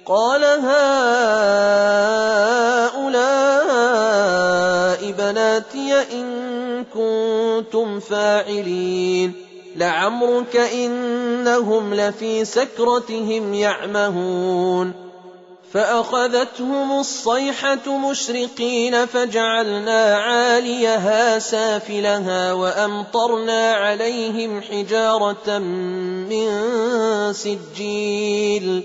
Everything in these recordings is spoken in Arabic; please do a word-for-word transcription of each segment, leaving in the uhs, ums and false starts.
قال هؤلاء بناتي إن كنتم فاعلين لعمرك إنهم لفي سكرتهم يعمهون فأخذتهم الصيحة مشرقين فجعلنا عاليها سافلها وأمطرنا عليهم حجارة من سجيل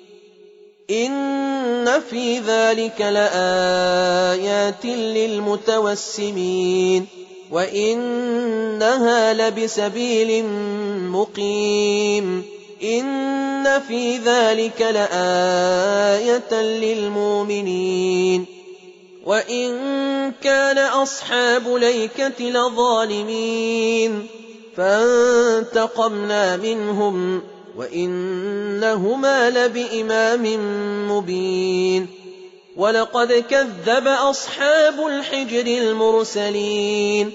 إن في ذلك لآيات للمتوسمين وإنها لبسبيل مقيم إن في ذلك لآية للمؤمنين وإن كان أصحاب ليكة لظالمين فانتقمنا منهم وإنهما لبإمام مبين ولقد كذب أصحاب الحجر المرسلين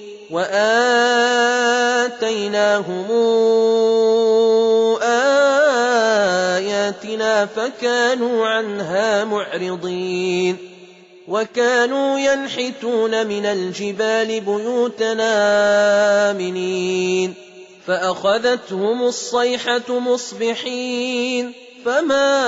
وآتيناهم آياتنا فكانوا عنها معرضين وكانوا ينحتون من الجبال بيوتنا آمنين فأخذتهم الصيحة مصبحين فما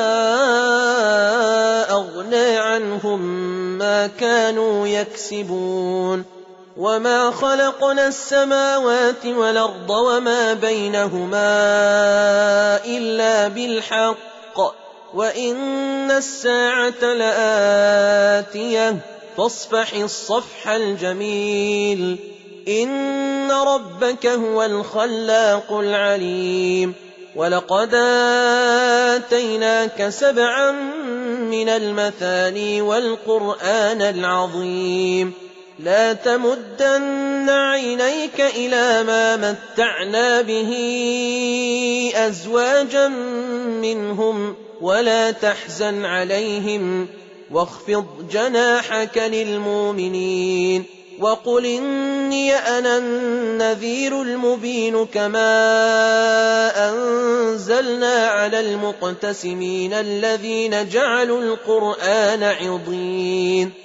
أغنى عنهم ما كانوا يكسبون وما خلقنا السماوات والأرض وما بينهما إلا بالحق وإن الساعة لآتية فاصفح الصفح الجميل إن ربك هو الخلاق العليم ولقد آتيناك سبعا من المثاني والقرآن العظيم لا تمدن عينيك إلى ما متعنا به أزواجا منهم ولا تحزن عليهم واخفض جناحك للمؤمنين وقل إني أنا النذير المبين كما أنزلنا على المقتسمين الذين جعلوا القرآن عضين